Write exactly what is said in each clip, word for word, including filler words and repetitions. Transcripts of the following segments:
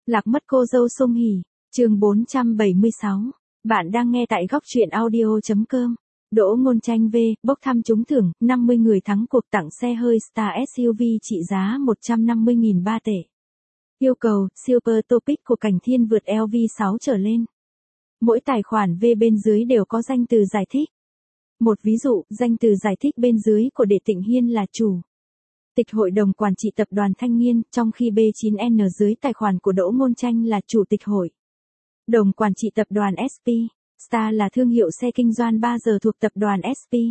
Lạc mất cô dâu Song Hỷ, chương bốn trăm bảy mươi sáu. Bạn đang nghe tại góc truyện audio chấm com. Đỗ Ngôn Tranh V, bốc thăm trúng thưởng, năm mươi người thắng cuộc tặng xe hơi Star ét u vê trị giá một trăm năm mươi nghìn ba tệ. Yêu cầu, Super Topic của Cảnh Thiên vượt L V sáu trở lên. Mỗi tài khoản V bên dưới đều có danh từ giải thích. Một ví dụ, danh từ giải thích bên dưới của Đệ Tịnh Hiên là chủ tịch hội đồng quản trị tập đoàn Thanh Nghiên, trong khi B chín N dưới tài khoản của Đỗ Ngôn Tranh là chủ tịch hội đồng quản trị tập đoàn ét pê. Star là thương hiệu xe kinh doanh ba giờ thuộc tập đoàn ét pê.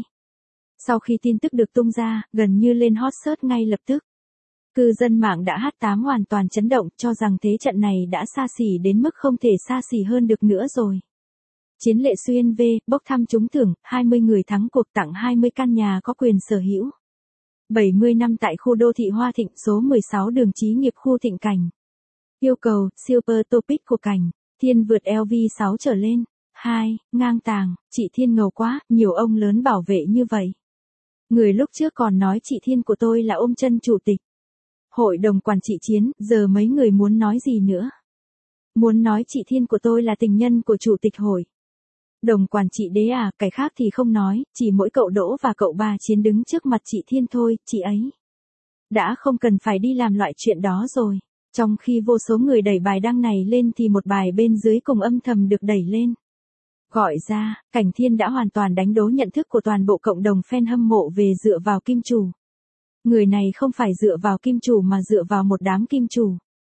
Sau khi tin tức được tung ra, gần như lên hot search ngay lập tức. Cư dân mạng đã hát tám hoàn toàn chấn động, cho rằng thế trận này đã xa xỉ đến mức không thể xa xỉ hơn được nữa rồi. Chiến Lệ Xuyên V, bốc thăm trúng thưởng, hai mươi người thắng cuộc tặng hai mươi căn nhà có quyền sở hữu. bảy mươi năm tại khu đô thị Hoa Thịnh, số mười sáu đường Chí Nghiệp, khu Thịnh Cảnh. Yêu cầu, Super Topic của Cảnh Thiên vượt L V sáu trở lên. hai. Ngang tàng, chị Thiên ngầu quá, nhiều ông lớn bảo vệ như vậy. Người lúc trước còn nói chị Thiên của tôi là ôm chân chủ tịch hội đồng quản trị Chiến, giờ mấy người muốn nói gì nữa? Muốn nói chị Thiên của tôi là tình nhân của chủ tịch hội đồng quản trị đấy à? Cái khác thì không nói, chỉ mỗi cậu Đỗ và cậu bà Chiến đứng trước mặt chị Thiên thôi, chị ấy đã không cần phải đi làm loại chuyện đó rồi. Trong khi vô số người đẩy bài đăng này lên thì một bài bên dưới cùng âm thầm được đẩy lên. Gọi ra, Cảnh Thiên đã hoàn toàn đánh đố nhận thức của toàn bộ cộng đồng fan hâm mộ về dựa vào kim chủ. Người này không phải dựa vào kim chủ mà dựa vào một đám kim chủ.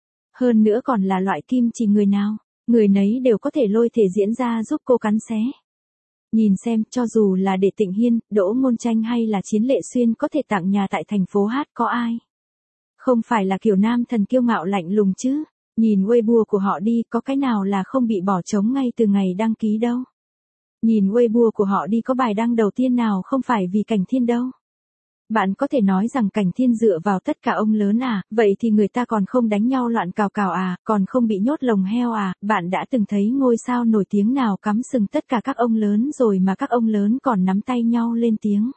Hơn nữa còn là loại kim chỉ người nào, người nấy đều có thể lôi thể diễn ra giúp cô cắn xé. Nhìn xem, cho dù là Đệ Tịnh Hiên, Đỗ Ngôn Tranh hay là Chiến Lệ Xuyên có thể tặng nhà tại thành phố Hát, có ai không phải là kiểu nam thần kiêu ngạo lạnh lùng chứ? Nhìn Weibo của họ đi, có cái nào là không bị bỏ trống ngay từ ngày đăng ký đâu. Nhìn Weibo của họ đi, có bài đăng đầu tiên nào không phải vì Cảnh Thiên đâu. Bạn có thể nói rằng Cảnh Thiên dựa vào tất cả ông lớn à, vậy thì người ta còn không đánh nhau loạn cào cào à, còn không bị nhốt lồng heo à? Bạn đã từng thấy ngôi sao nổi tiếng nào cắm sừng tất cả các ông lớn rồi mà các ông lớn còn nắm tay nhau lên tiếng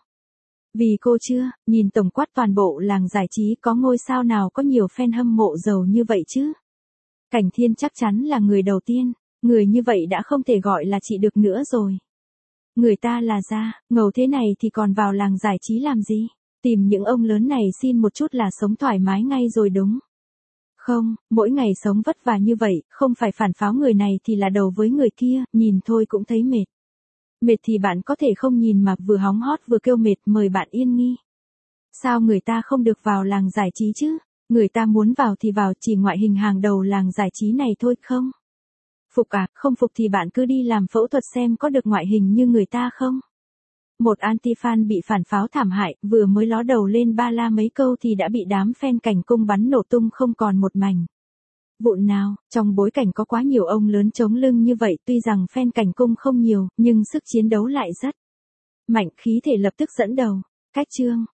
vì cô chưa? Nhìn tổng quát toàn bộ làng giải trí, có ngôi sao nào có nhiều fan hâm mộ giàu như vậy chứ? Cảnh Thiên chắc chắn là người đầu tiên, người như vậy đã không thể gọi là chị được nữa rồi. Người ta là da, ngầu thế này thì còn vào làng giải trí làm gì? Tìm những ông lớn này xin một chút là sống thoải mái ngay rồi đúng không? Mỗi ngày sống vất vả như vậy, không phải phản pháo người này thì là đầu với người kia, nhìn thôi cũng thấy mệt. Mệt thì bạn có thể không nhìn mà vừa hóng hot vừa kêu mệt, mời bạn yên nghi. Sao người ta không được vào làng giải trí chứ? Người ta muốn vào thì vào, chỉ ngoại hình hàng đầu làng giải trí này thôi không? Phục à, không phục thì bạn cứ đi làm phẫu thuật xem có được ngoại hình như người ta không? Một anti-fan bị phản pháo thảm hại, vừa mới ló đầu lên ba la mấy câu thì đã bị đám fan Cảnh Cung bắn nổ tung không còn một mảnh vụn nào. Trong bối cảnh có quá nhiều ông lớn chống lưng như vậy, tuy rằng fan Cảnh Cung không nhiều, nhưng sức chiến đấu lại rất mạnh, khí thể lập tức dẫn đầu. Cách chương,